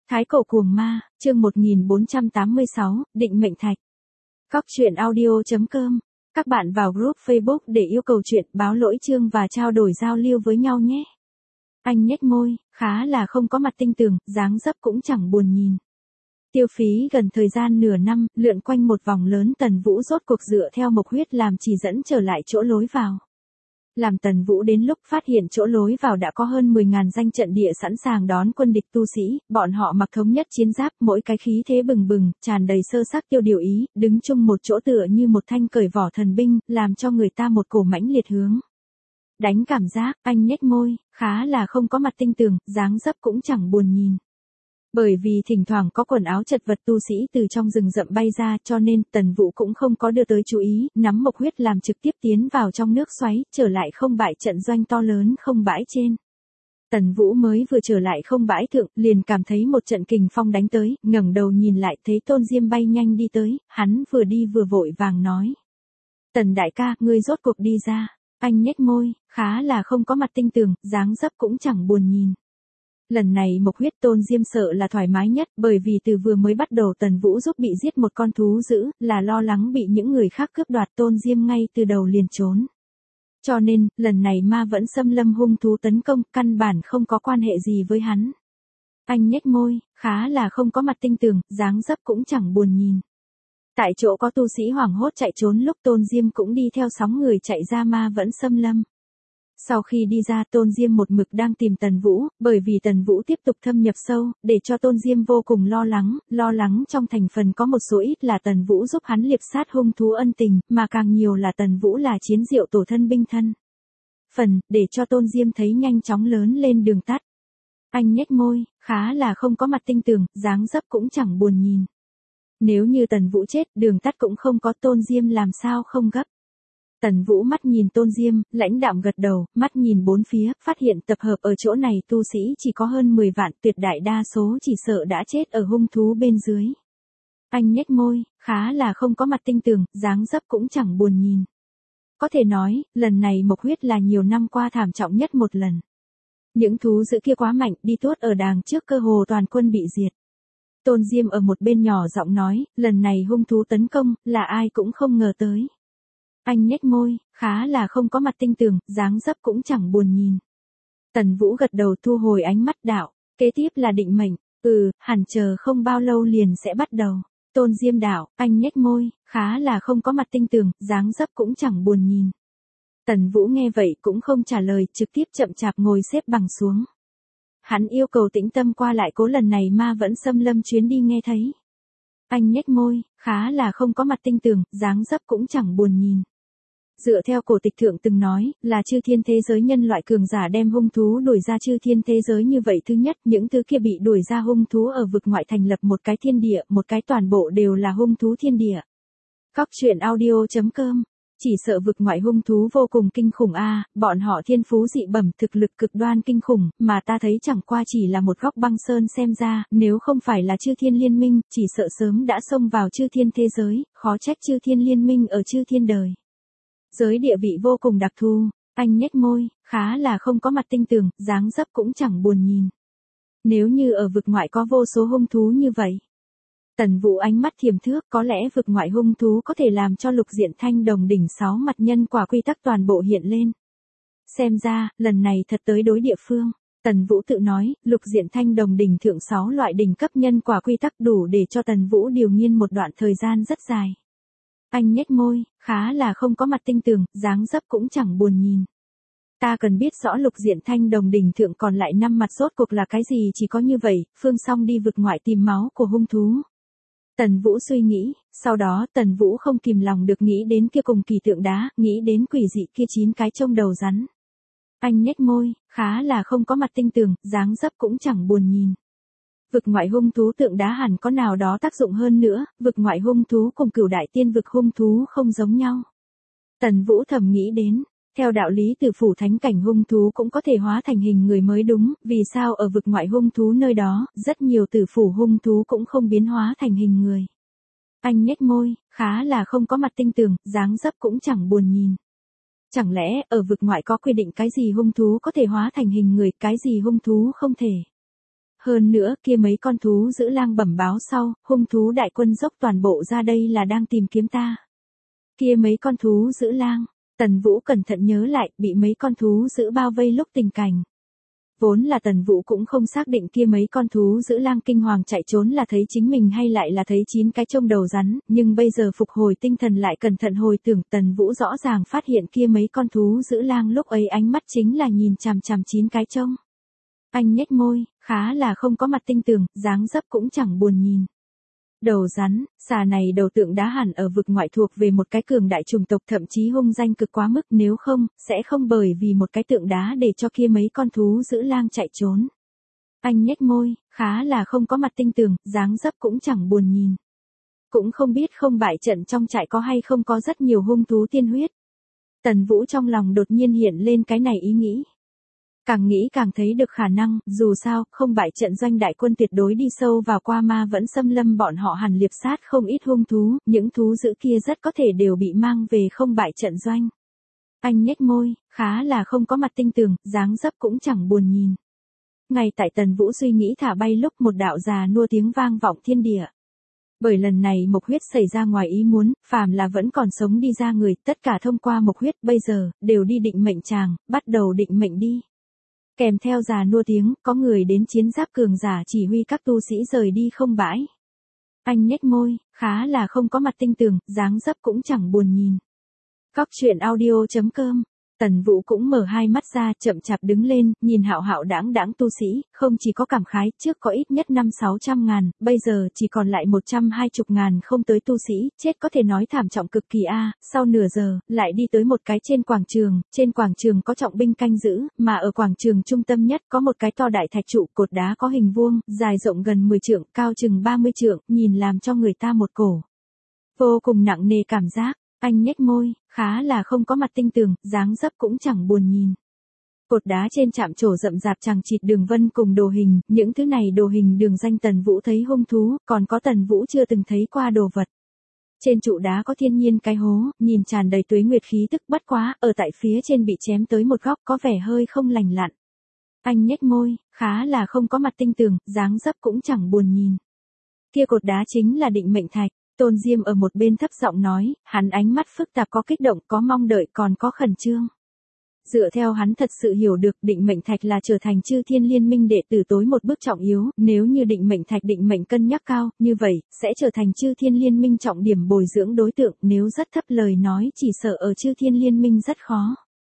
Thái cổ cuồng ma, chương 1486, định mệnh thạch. Cóc truyện audio.com. Các bạn vào group Facebook để yêu cầu chuyện, báo lỗi chương và trao đổi giao lưu với nhau nhé. Anh nhếch môi, khá là không có mặt tinh tường, dáng dấp cũng chẳng buồn nhìn. Tiêu phí gần thời gian nửa năm, lượn quanh một vòng lớn, Tần Vũ rốt cuộc dựa theo mộc huyết làm chỉ dẫn trở lại chỗ lối vào. Làm Tần Vũ đến lúc phát hiện chỗ lối vào đã có hơn 10.000 danh trận địa sẵn sàng đón quân địch tu sĩ, bọn họ mặc thống nhất chiến giáp, mỗi cái khí thế bừng bừng, tràn đầy sơ sắc tiêu điều ý, đứng chung một chỗ tựa như một thanh cởi vỏ thần binh, làm cho người ta một cổ mãnh liệt hướng đánh cảm giác. Anh nhếch môi, khá là không có mặt tinh tường, dáng dấp cũng chẳng buồn nhìn. Bởi vì thỉnh thoảng có quần áo chật vật tu sĩ từ trong rừng rậm bay ra, cho nên Tần Vũ cũng không có đưa tới chú ý, nắm mộc huyết làm trực tiếp tiến vào trong nước xoáy, trở lại không bãi trận doanh to lớn không bãi trên. Tần Vũ mới vừa trở lại không bãi thượng, liền cảm thấy một trận kình phong đánh tới, ngẩng đầu nhìn lại thấy Tôn Diêm bay nhanh đi tới, hắn vừa đi vừa vội vàng nói: "Tần đại ca, ngươi rốt cuộc đi ra." Anh nhếch môi, khá là không có mặt tinh tường, dáng dấp cũng chẳng buồn nhìn. Lần này mộc huyết Tôn Diêm sợ là thoải mái nhất, bởi vì từ vừa mới bắt đầu Tần Vũ giúp bị giết một con thú dữ, là lo lắng bị những người khác cướp đoạt, Tôn Diêm ngay từ đầu liền trốn. Cho nên, lần này ma vẫn xâm lâm hung thú tấn công, căn bản không có quan hệ gì với hắn. Anh nhếch môi, khá là không có mặt tinh tường, dáng dấp cũng chẳng buồn nhìn. Tại chỗ có tu sĩ hoảng hốt chạy trốn, lúc Tôn Diêm cũng đi theo sóng người chạy ra ma vẫn xâm lâm. Sau khi đi ra, Tôn Diêm một mực đang tìm Tần Vũ, bởi vì Tần Vũ tiếp tục thâm nhập sâu, để cho Tôn Diêm vô cùng lo lắng trong thành phần có một số ít là Tần Vũ giúp hắn liệp sát hung thú ân tình, mà càng nhiều là Tần Vũ là chiến diệu tổ thân binh thân. Để cho Tôn Diêm thấy nhanh chóng lớn lên đường tắt. Anh nhếch môi, khá là không có mặt tinh tường, dáng dấp cũng chẳng buồn nhìn. Nếu như Tần Vũ chết, đường tắt cũng không có, Tôn Diêm làm sao không gấp. Tần Vũ mắt nhìn Tôn Diêm, lãnh đạm gật đầu, mắt nhìn bốn phía, phát hiện tập hợp ở chỗ này tu sĩ chỉ có hơn 10 vạn, tuyệt đại đa số chỉ sợ đã chết ở hung thú bên dưới. Anh nhếch môi, khá là không có mặt tinh tường, dáng dấp cũng chẳng buồn nhìn. Có thể nói, lần này mộc huyết là nhiều năm qua thảm trọng nhất một lần. Những thú dữ kia quá mạnh, đi tuốt ở đàng trước cơ hồ toàn quân bị diệt. Tôn Diêm ở một bên nhỏ giọng nói, lần này hung thú tấn công, là ai cũng không ngờ tới. Anh nhếch môi, khá là không có mặt tinh tường, dáng dấp cũng chẳng buồn nhìn. Tần Vũ gật đầu thu hồi ánh mắt đạo, kế tiếp là định mệnh, hẳn chờ không bao lâu liền sẽ bắt đầu. Tôn Diêm đạo, anh nhếch môi, khá là không có mặt tinh tường, dáng dấp cũng chẳng buồn nhìn. Tần Vũ nghe vậy cũng không trả lời, trực tiếp chậm chạp ngồi xếp bằng xuống. Hắn yêu cầu tĩnh tâm qua lại cố lần này ma vẫn xâm lâm chuyến đi nghe thấy. Anh nhếch môi, khá là không có mặt tinh tường, dáng dấp cũng chẳng buồn nhìn. Dựa theo cổ tịch thượng từng nói, là chư thiên thế giới nhân loại cường giả đem hung thú đuổi ra chư thiên thế giới, như vậy thứ nhất, những thứ kia bị đuổi ra hung thú ở vực ngoại thành lập một cái thiên địa, một cái toàn bộ đều là hung thú thiên địa. Cóc truyện audio.com. Chỉ sợ vực ngoại hung thú vô cùng kinh khủng bọn họ thiên phú dị bẩm, thực lực cực đoan kinh khủng, mà ta thấy chẳng qua chỉ là một góc băng sơn, xem ra, nếu không phải là chư thiên liên minh, chỉ sợ sớm đã xông vào chư thiên thế giới, khó trách chư thiên liên minh ở chư thiên đời giới địa vị vô cùng đặc thù. Anh nhếch môi, khá là không có mặt tinh tường, dáng dấp cũng chẳng buồn nhìn. Nếu như ở vực ngoại có vô số hung thú như vậy. Tần Vũ ánh mắt thiềm thước, có lẽ vực ngoại hung thú có thể làm cho lục diện thanh đồng đỉnh 6 mặt nhân quả quy tắc toàn bộ hiện lên. Xem ra, lần này thật tới đối địa phương. Tần Vũ tự nói, lục diện thanh đồng đỉnh thượng 6 loại đỉnh cấp nhân quả quy tắc đủ để cho Tần Vũ điều nghiên một đoạn thời gian rất dài. Anh nhếch môi, khá là không có mặt tinh tường, dáng dấp cũng chẳng buồn nhìn. Ta cần biết rõ lục diện thanh đồng đỉnh thượng còn lại 5 mặt rốt cuộc là cái gì, chỉ có như vậy, phương xong đi vực ngoại tìm máu của hung thú. Tần Vũ suy nghĩ, sau đó Tần Vũ không kìm lòng được nghĩ đến kia cùng kỳ tượng đá, nghĩ đến quỷ dị kia 9 cái trông đầu rắn. Anh nhếch môi, khá là không có mặt tinh tường, dáng dấp cũng chẳng buồn nhìn. Vực ngoại hung thú tượng đá hẳn có nào đó tác dụng hơn nữa, vực ngoại hung thú cùng cửu đại tiên vực hung thú không giống nhau. Tần Vũ thầm nghĩ đến, theo đạo lý tử phủ thánh cảnh hung thú cũng có thể hóa thành hình người mới đúng, vì sao ở vực ngoại hung thú nơi đó, rất nhiều tử phủ hung thú cũng không biến hóa thành hình người. Anh nhếch môi, khá là không có mặt tinh tường, dáng dấp cũng chẳng buồn nhìn. Chẳng lẽ ở vực ngoại có quy định cái gì hung thú có thể hóa thành hình người, cái gì hung thú không thể? Hơn nữa kia mấy con thú dữ lang bẩm báo sau, hung thú đại quân dốc toàn bộ ra đây là đang tìm kiếm ta. Kia mấy con thú dữ lang, Tần Vũ cẩn thận nhớ lại, bị mấy con thú dữ bao vây lúc tình cảnh. Vốn là Tần Vũ cũng không xác định kia mấy con thú dữ lang kinh hoàng chạy trốn là thấy chính mình hay lại là thấy 9 cái trông đầu rắn, nhưng bây giờ phục hồi tinh thần lại cẩn thận hồi tưởng, Tần Vũ rõ ràng phát hiện kia mấy con thú dữ lang lúc ấy ánh mắt chính là nhìn chằm chằm 9 cái trông. Anh nhếch môi, khá là không có mặt tinh tường, dáng dấp cũng chẳng buồn nhìn. Đầu rắn, xà này đầu tượng đá hẳn ở vực ngoại thuộc về một cái cường đại chủng tộc, thậm chí hung danh cực quá mức, nếu không, sẽ không bởi vì một cái tượng đá để cho kia mấy con thú dữ lang chạy trốn. Anh nhếch môi, khá là không có mặt tinh tường, dáng dấp cũng chẳng buồn nhìn. Cũng không biết không bại trận trong trại có hay không có rất nhiều hung thú tiên huyết. Tần Vũ trong lòng đột nhiên hiện lên cái này ý nghĩ. Càng nghĩ càng thấy được khả năng, dù sao, không bại trận doanh đại quân tuyệt đối đi sâu vào qua ma vẫn xâm lâm, bọn họ hẳn liệp sát không ít hung thú, những thú dữ kia rất có thể đều bị mang về không bại trận doanh. Anh nhếch môi, khá là không có mặt tinh tường, dáng dấp cũng chẳng buồn nhìn. Ngay tại Tần Vũ suy nghĩ thả bay lúc một đạo già nua tiếng vang vọng thiên địa. Bởi lần này mộc huyết xảy ra ngoài ý muốn, phàm là vẫn còn sống đi ra người, tất cả thông qua mộc huyết bây giờ, đều đi định mệnh tràng, bắt đầu định mệnh đi. Kèm theo già nua tiếng, có người đến chiến giáp cường giả chỉ huy các tu sĩ rời đi không bãi. Anh nhếch môi, khá là không có mặt tinh tường, dáng dấp cũng chẳng buồn nhìn. Cóc truyện audio.com. Tần Vũ cũng mở hai mắt ra, chậm chạp đứng lên, nhìn hạo hạo đãng đãng tu sĩ, không chỉ có cảm khái, trước có ít nhất 500-600 ngàn, bây giờ chỉ còn lại 120 ngàn không tới tu sĩ, chết có thể nói thảm trọng cực kỳ a. Sau nửa giờ, lại đi tới một cái trên quảng trường có trọng binh canh giữ, mà ở quảng trường trung tâm nhất có một cái to đại thạch trụ, cột đá có hình vuông, dài rộng gần 10 trượng, cao chừng 30 trượng, nhìn làm cho người ta một cổ vô cùng nặng nề cảm giác. Anh nhếch môi, khá là không có mặt tinh tường, dáng dấp cũng chẳng buồn nhìn. Cột đá trên chạm trổ rậm rạp chằng chịt đường vân cùng đồ hình, những thứ này đồ hình đường danh Tần Vũ thấy hung thú, còn có Tần Vũ chưa từng thấy qua đồ vật. Trên trụ đá có thiên nhiên cái hố, nhìn tràn đầy tuế nguyệt khí tức, bất quá, ở tại phía trên bị chém tới một góc có vẻ hơi không lành lặn. Anh nhếch môi, khá là không có mặt tinh tường, dáng dấp cũng chẳng buồn nhìn. Kia cột đá chính là định mệnh thạch. Tôn Diêm ở một bên thấp giọng nói, hắn ánh mắt phức tạp, có kích động, có mong đợi, còn có khẩn trương. Dựa theo hắn thật sự hiểu được, định mệnh thạch là trở thành chư thiên liên minh đệ tử tối một bước trọng yếu, nếu như định mệnh thạch định mệnh cân nhắc cao, như vậy, sẽ trở thành chư thiên liên minh trọng điểm bồi dưỡng đối tượng, nếu rất thấp lời nói chỉ sợ ở chư thiên liên minh rất khó.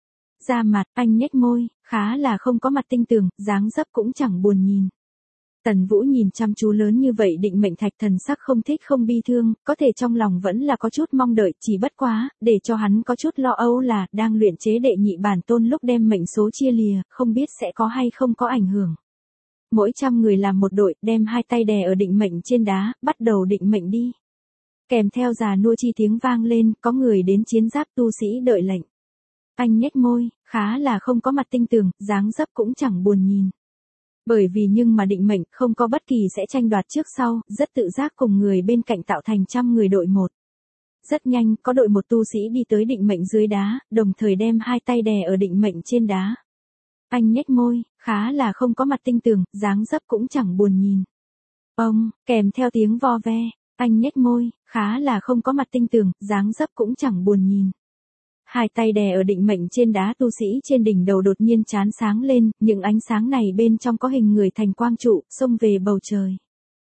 Ra mặt, anh nhếch môi, khá là không có mặt tinh tường, dáng dấp cũng chẳng buồn nhìn. Tần Vũ nhìn chăm chú lớn như vậy định mệnh thạch, thần sắc không thích không bi thương, có thể trong lòng vẫn là có chút mong đợi, chỉ bất quá, để cho hắn có chút lo âu là, đang luyện chế đệ nhị bản tôn lúc đem mệnh số chia lìa, không biết sẽ có hay không có ảnh hưởng. Mỗi 100 người làm một đội, đem hai tay đè ở định mệnh trên đá, bắt đầu định mệnh đi. Kèm theo già nua chi tiếng vang lên, có người đến chiến giáp tu sĩ đợi lệnh. Anh nhếch môi, khá là không có mặt tinh tường, dáng dấp cũng chẳng buồn nhìn. Bởi vì nhưng mà định mệnh không có bất kỳ sẽ tranh đoạt trước sau, rất tự giác cùng người bên cạnh tạo thành 100 người đội một. Rất nhanh, có đội một tu sĩ đi tới định mệnh dưới đá, đồng thời đem hai tay đè ở định mệnh trên đá. Anh nhếch môi, khá là không có mặt tinh tường, dáng dấp cũng chẳng buồn nhìn. Ông, kèm theo tiếng vo ve, anh nhếch môi, khá là không có mặt tinh tường, dáng dấp cũng chẳng buồn nhìn. Hai tay đè ở định mệnh trên đá, tu sĩ trên đỉnh đầu đột nhiên chán sáng lên, những ánh sáng này bên trong có hình người thành quang trụ, xông về bầu trời.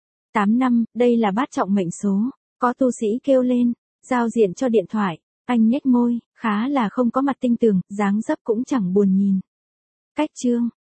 8 năm, đây là bát trọng mệnh số, có tu sĩ kêu lên, giao diện cho điện thoại, anh nhếch môi, khá là không có mặt tinh tường, dáng dấp cũng chẳng buồn nhìn. Cách chương,